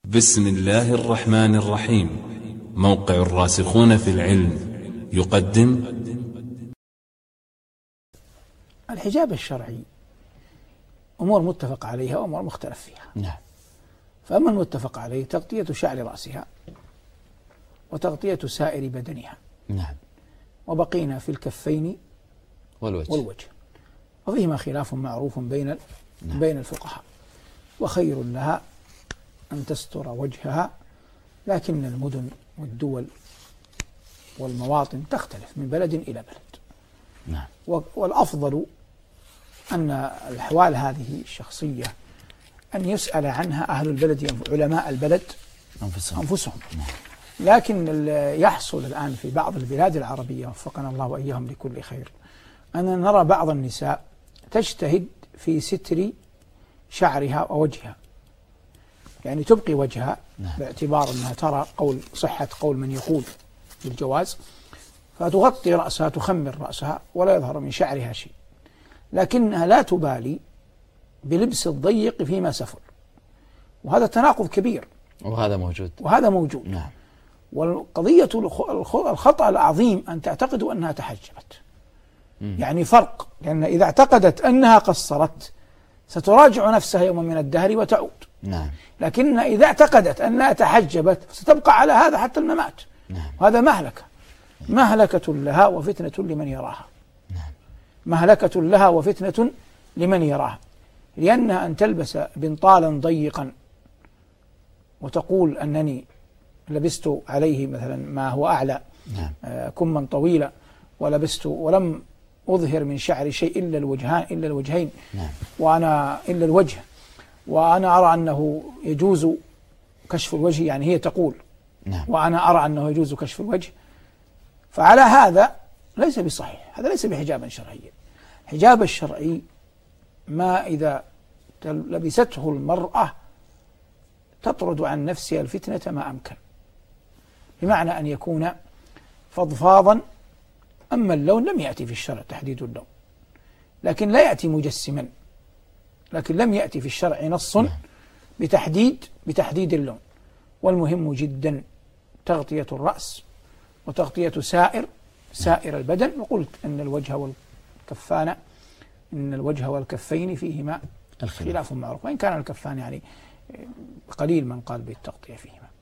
بسم الله الرحمن الرحيم. موقع الراسخون في العلم يقدم الحجاب الشرعي أمور متفق عليها وأمور مختلف فيها. نعم. فأما المتفق عليه تغطية شعر رأسها وتغطية سائر بدنها. نعم. وبقينا في الكفين والوجه وفيهما خلاف معروف بين الفقهاء. وخير لها أن تستر وجهها، لكن المدن والدول والمواطن تختلف من بلد إلى بلد. نعم. والأفضل أن الأحوال هذه الشخصية أن يسأل عنها أهل البلد، علماء البلد أنفسهم. نعم. لكن يحصل الآن في بعض البلاد العربية، وفقنا الله وإياهم لكل خير، أننا نرى بعض النساء تجتهد في ستر شعرها ووجهها، يعني تبقي وجهها. نعم. باعتبار أنها ترى صحة قول من يقول بالجواز، فتغطي رأسها، تخمر رأسها ولا يظهر من شعرها شيء، لكنها لا تبالي بلبس الضيق فيما سفل، وهذا تناقض كبير، وهذا موجود. نعم. والقضية الخطأ العظيم أن تعتقدوا أنها تحجبت. يعني فرق، لأن إذا اعتقدت أنها قصرت ستراجع نفسها يوما من الدهر وتعود. نعم. لكن إذا اعتقدت أنها تحجبت ستبقى على هذا حتى الممات. نعم. وهذا مهلكة لها وفتنة لمن يراها. نعم. مهلكة لها وفتنة لمن يراها، لأنها أن تلبس بنطالا ضيقا وتقول أنني لبست عليه مثلا ما هو أعلى. نعم. كما طويلة، ولبست ولم أظهر من شعري شيء إلا الوجهين. نعم. إلا الوجه، وأنا أرى أنه يجوز كشف الوجه، يعني هي تقول. نعم. وأنا أرى أنه يجوز كشف الوجه، فعلى هذا ليس بصحيح، هذا ليس بحجابا شرعيا. الحجاب الشرعي ما إذا لبسته المرأة تطرد عن نفسها الفتنة ما أمكن، بمعنى أن يكون فضفاضا. أما اللون لم يأتي في الشرع تحديد اللون، لكن لا يأتي مجسما، لكن لم يأتي في الشرع نص بتحديد اللون. والمهم جدا تغطية الرأس وتغطية سائر البدن. وقلت أن الوجه والكفين فيهما خلاف معروف، وإن كان الكفان يعني قليل من قال بالتغطية فيهما.